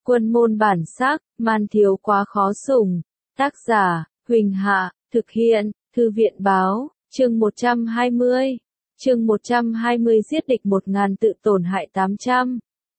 Quân môn bản sắc, man thiếu quá khó sủng. Tác giả, Huỳnh Hạ, thực hiện, Thư viện báo, chương 120. Chương 120 giết địch 1000 tự tổn hại 800.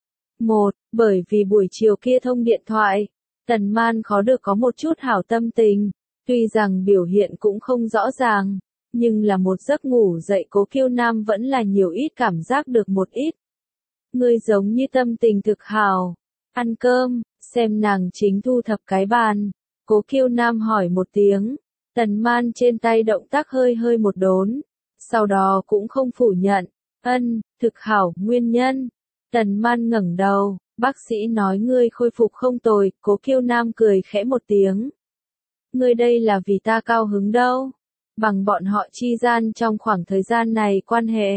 1. Bởi vì buổi chiều kia thông điện thoại, Tần Man khó được có một chút hảo tâm tình, tuy rằng biểu hiện cũng không rõ ràng, nhưng là một giấc ngủ dậy Cố Kiêu Nam vẫn là nhiều ít cảm giác được một ít. Ngươi giống như tâm tình thực hảo. Ăn cơm, xem nàng chính thu thập cái bàn. Cố Kiêu Nam hỏi một tiếng. Tần Man trên tay động tác hơi một đốn. Sau đó cũng không phủ nhận. Thực hảo, nguyên nhân. Tần Man ngẩng đầu, bác sĩ nói ngươi khôi phục không tồi. Cố Kiêu Nam cười khẽ một tiếng. Ngươi đây là vì ta cao hứng đâu. Bằng bọn họ chi gian trong khoảng thời gian này quan hệ.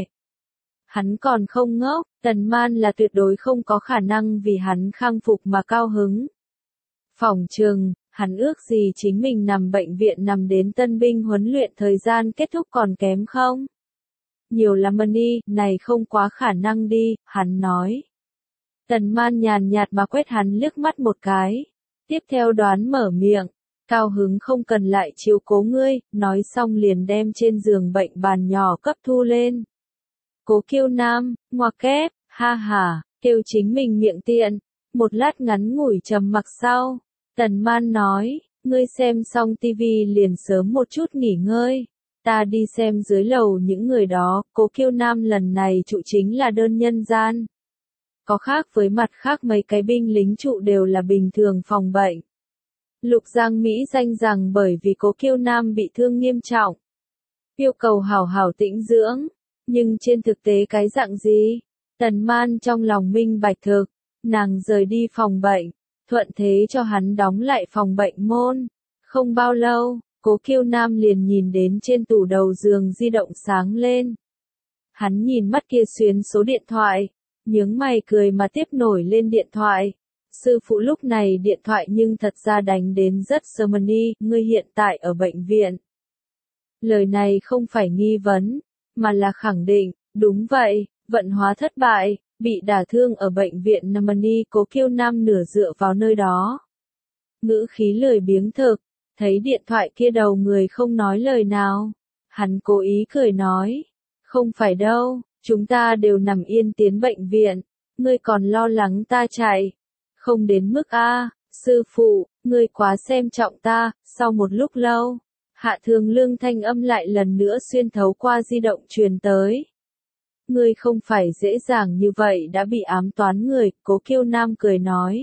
Hắn còn không ngốc, Tần Man là tuyệt đối không có khả năng vì hắn khang phục mà cao hứng. Phỏng chừng, hắn ước gì chính mình nằm bệnh viện nằm đến tân binh huấn luyện thời gian kết thúc còn kém không? Nhiều lắm money, này không quá khả năng đi, hắn nói. Tần Man nhàn nhạt mà quét hắn liếc mắt một cái. Tiếp theo đoán mở miệng, cao hứng không cần lại chiếu cố ngươi, nói xong liền đem trên giường bệnh bàn nhỏ cấp thu lên. Cố Kiêu Nam, ngoặc kép, ha ha, kêu chính mình miệng tiện. Một lát ngắn ngủi trầm mặc sau, Tần Man nói, ngươi xem xong tivi liền sớm một chút nghỉ ngơi. Ta đi xem dưới lầu những người đó. Cố Kiêu Nam lần này trụ chính là đơn nhân gian. Có khác với mặt khác mấy cái binh lính trụ đều là bình thường phòng bệnh. Lục Giang Mỹ danh rằng bởi vì Cố Kiêu Nam bị thương nghiêm trọng, yêu cầu hảo hảo tĩnh dưỡng. Nhưng trên thực tế cái dạng gì? Tần Man trong lòng minh bạch thực, nàng rời đi phòng bệnh, thuận thế cho hắn đóng lại phòng bệnh môn. Không bao lâu, Cố Kiêu Nam liền nhìn đến trên tủ đầu giường di động sáng lên. Hắn nhìn mắt kia xuyến số điện thoại, nhướng mày cười mà tiếp nổi lên điện thoại. Sư phụ lúc này điện thoại nhưng thật ra đánh đến rất Germany, ngươi hiện tại ở bệnh viện. Lời này không phải nghi vấn, mà là khẳng định, đúng vậy, vận hóa thất bại, bị đả thương ở bệnh viện Germany. Cố Kiêu Nam nửa dựa vào nơi đó. Ngữ khí lười biếng thực, thấy điện thoại kia đầu người không nói lời nào. Hắn cố ý cười nói, không phải đâu, chúng ta đều nằm yên tiến bệnh viện, ngươi còn lo lắng ta chạy. Không đến mức a, sư phụ, ngươi quá xem trọng ta. Sau một lúc lâu, Hạ Thường Lương thanh âm lại lần nữa xuyên thấu qua di động truyền tới. Ngươi không phải dễ dàng như vậy đã bị ám toán người. Cố Kiêu Nam cười nói.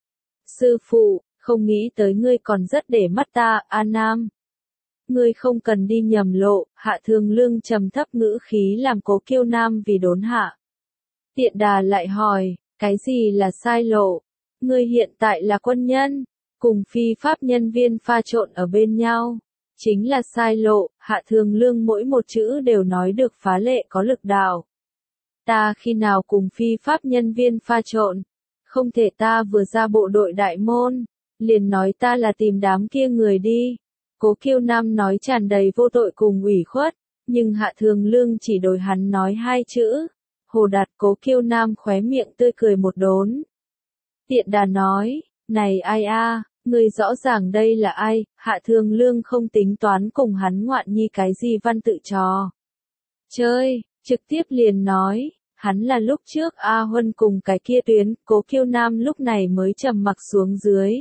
Sư phụ, không nghĩ tới ngươi còn rất để mắt ta, A Nam. Ngươi không cần đi nhầm lộ. Hạ Thường Lương trầm thấp ngữ khí làm Cố Kiêu Nam vì đốn hạ. Tiện đà lại hỏi, cái gì là sai lộ? Ngươi hiện tại là quân nhân, cùng phi pháp nhân viên pha trộn ở bên nhau. Chính là sai lộ. Hạ Thường Lương mỗi một chữ đều nói được phá lệ có lực đạo. Ta khi nào cùng phi pháp nhân viên pha trộn? Không thể ta vừa ra bộ đội đại môn, liền nói ta là tìm đám kia người đi. Cố Kiêu Nam nói tràn đầy vô tội cùng ủy khuất, nhưng Hạ Thường Lương chỉ đổi hắn nói hai chữ. Hồ Đạt. Cố Kiêu Nam khóe miệng tươi cười một đốn. Tiện đà nói, này ai a, người rõ ràng đây là ai? Hạ Thường Lương không tính toán cùng hắn ngoạn nhi cái gì văn tự trò chơi, trực tiếp liền nói, hắn là lúc trước A Huân cùng cái kia tuyến. Cố Kiêu Nam lúc này mới trầm mặc xuống dưới.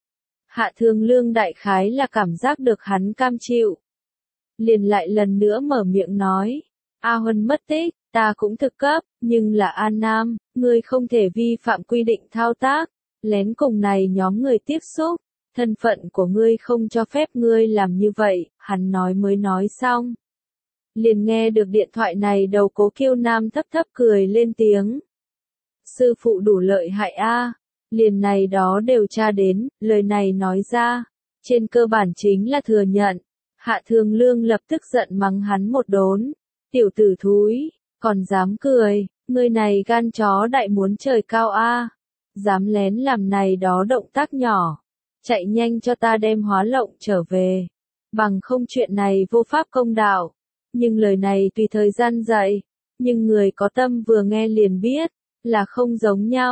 Hạ Thường Lương đại khái là cảm giác được hắn cam chịu, liền lại lần nữa mở miệng nói, A Huân mất tích, ta cũng thực cấp, nhưng là An Nam, ngươi không thể vi phạm quy định thao tác, lén cùng này nhóm người tiếp xúc, thân phận của ngươi không cho phép ngươi làm như vậy. Hắn nói mới nói xong, liền nghe được điện thoại này đầu. Cố Kiêu Nam thấp thấp cười lên tiếng. Sư phụ đủ lợi hại a, liền này đó đều tra đến. Lời này nói ra, trên cơ bản chính là thừa nhận. Hạ Thường Lương lập tức giận mắng hắn một đốn. Tiểu tử thúi, còn dám cười, ngươi này gan chó đại muốn trời cao a, dám lén làm này đó động tác nhỏ, chạy nhanh cho ta đem hóa lộng trở về, bằng không chuyện này vô pháp công đạo. Nhưng lời này tùy thời gian dạy, nhưng người có tâm vừa nghe liền biết, là không giống nhau.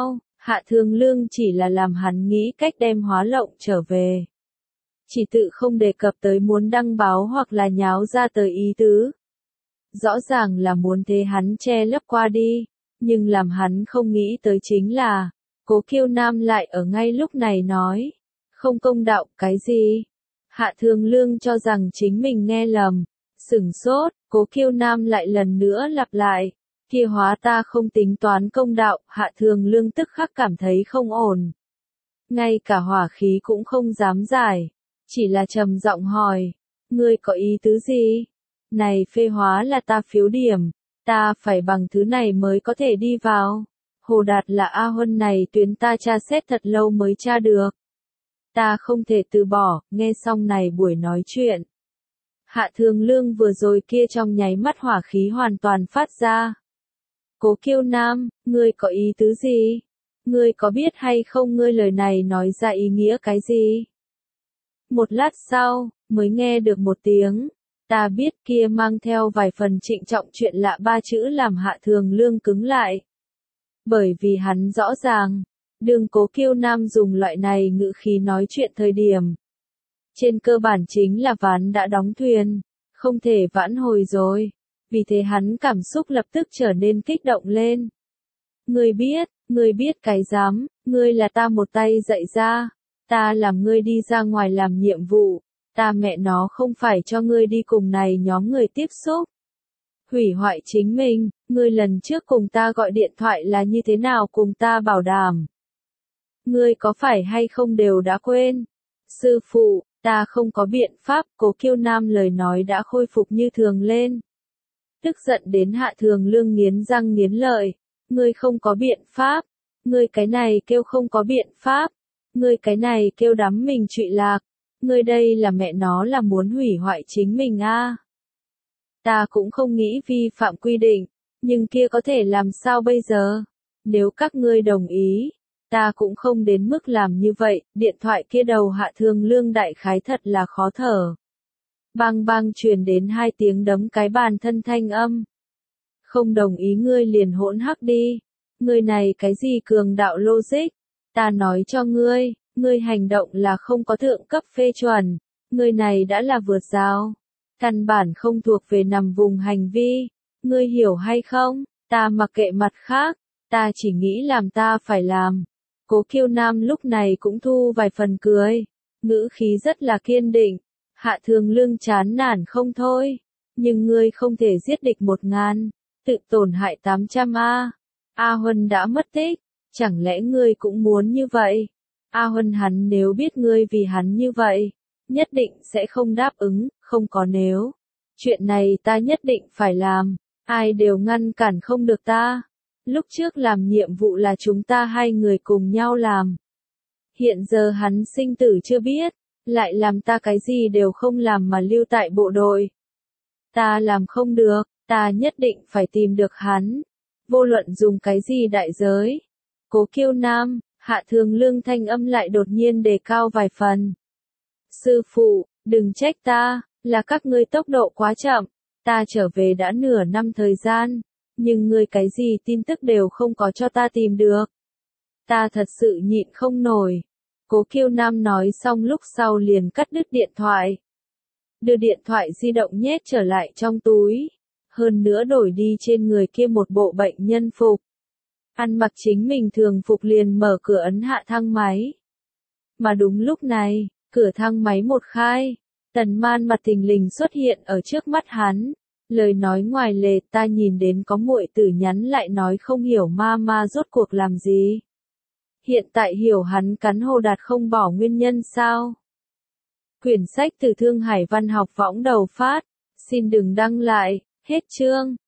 Hạ Thường Lương chỉ là làm hắn nghĩ cách đem Hóa Lộng trở về. Chỉ tự không đề cập tới muốn đăng báo hoặc là nháo ra tới ý tứ. Rõ ràng là muốn thế hắn che lấp qua đi, nhưng làm hắn không nghĩ tới chính là, Cố Kiêu Nam lại ở ngay lúc này nói, không công đạo cái gì. Hạ Thường Lương cho rằng chính mình nghe lầm, sửng sốt, Cố Kiêu Nam lại lần nữa lặp lại, kia hóa ta không tính toán công đạo. Hạ Thường Lương tức khắc cảm thấy không ổn. Ngay cả hỏa khí cũng không dám giải, chỉ là trầm giọng hỏi, ngươi có ý tứ gì? Này phê hóa là ta phiếu điểm, ta phải bằng thứ này mới có thể đi vào. Hồ Đạt là A Huân này tuyến ta tra xét thật lâu mới tra được. Ta không thể từ bỏ. Nghe xong này buổi nói chuyện. Hạ Thường Lương vừa rồi kia trong nháy mắt hỏa khí hoàn toàn phát ra. Cố Kiêu Nam, ngươi có ý tứ gì? Ngươi có biết hay không ngươi lời này nói ra ý nghĩa cái gì? Một lát sau, mới nghe được một tiếng. Ta biết kia mang theo vài phần trịnh trọng chuyện lạ ba chữ làm Hạ Thường Lương cứng lại. Bởi vì hắn rõ ràng, đường Cố Kiêu Nam dùng loại này ngữ khí nói chuyện thời điểm. Trên cơ bản chính là ván đã đóng thuyền, không thể vãn hồi rồi. Vì thế hắn cảm xúc lập tức trở nên kích động lên. Ngươi biết cái dám, ngươi là ta một tay dạy ra. Ta làm ngươi đi ra ngoài làm nhiệm vụ. Ta mẹ nó không phải cho ngươi đi cùng này nhóm người tiếp xúc. Hủy hoại chính mình, ngươi lần trước cùng ta gọi điện thoại là như thế nào cùng ta bảo đảm. Ngươi có phải hay không đều đã quên. Sư phụ, ta không có biện pháp. Cố Kiêu Nam lời nói đã khôi phục như thường lên. Tức giận đến Hạ Thường Lương nghiến răng nghiến lợi. Ngươi không có biện pháp. Ngươi cái này kêu không có biện pháp. Ngươi cái này kêu đắm mình trụy lạc. Ngươi đây là mẹ nó là muốn hủy hoại chính mình a. Ta cũng không nghĩ vi phạm quy định, nhưng kia có thể làm sao bây giờ? Nếu các ngươi đồng ý, ta cũng không đến mức làm như vậy. Điện thoại kia đầu Hạ Thường Lương đại khái thật là khó thở. Bang bang truyền đến 2 tiếng đấm cái bàn thân thanh âm. Không đồng ý ngươi liền hỗn hắc đi. Ngươi này cái gì cường đạo logic? Ta nói cho ngươi, ngươi hành động là không có thượng cấp phê chuẩn. Ngươi này đã là vượt rào. Căn bản không thuộc về nằm vùng hành vi. Ngươi hiểu hay không? Ta mặc kệ mặt khác. Ta chỉ nghĩ làm ta phải làm. Cố Kiêu Nam lúc này cũng thu vài phần cười. Ngữ khí rất là kiên định. Hạ Thường Lương chán nản không thôi. Nhưng ngươi không thể giết địch 1000. Tự tổn hại 800 a. A Huân đã mất tích. Chẳng lẽ ngươi cũng muốn như vậy? A Huân hắn nếu biết ngươi vì hắn như vậy, nhất định sẽ không đáp ứng, không có nếu. Chuyện này ta nhất định phải làm, ai đều ngăn cản không được ta. Lúc trước làm nhiệm vụ là chúng ta 2 người cùng nhau làm. Hiện giờ hắn sinh tử chưa biết, lại làm ta cái gì đều không làm mà lưu tại bộ đội. Ta làm không được, ta nhất định phải tìm được hắn. Vô luận dùng cái gì đại giới. Cố Kiêu Nam, Hạ Thường Lương thanh âm lại đột nhiên đề cao vài phần. Sư phụ, đừng trách ta, là các ngươi tốc độ quá chậm. Ta trở về đã nửa năm thời gian, nhưng ngươi cái gì tin tức đều không có cho ta tìm được. Ta thật sự nhịn không nổi. Cố Kiêu Nam nói xong lúc sau liền cắt đứt điện thoại. Đưa điện thoại di động nhét trở lại trong túi. Hơn nữa đổi đi trên người kia một bộ bệnh nhân phục. Ăn mặc chính mình thường phục liền mở cửa ấn hạ thang máy. Mà đúng lúc này, cửa thang máy một khai. Tần Man mặt thình lình xuất hiện ở trước mắt hắn. Lời nói ngoài lề ta nhìn đến có muội tử nhắn lại nói không hiểu ma rốt cuộc làm gì. Hiện tại hiểu hắn cắn Hồ Đạt không bỏ nguyên nhân sao? Quyển sách từ Thương Hải Văn học võng đầu phát. Xin đừng đăng lại. Hết chương.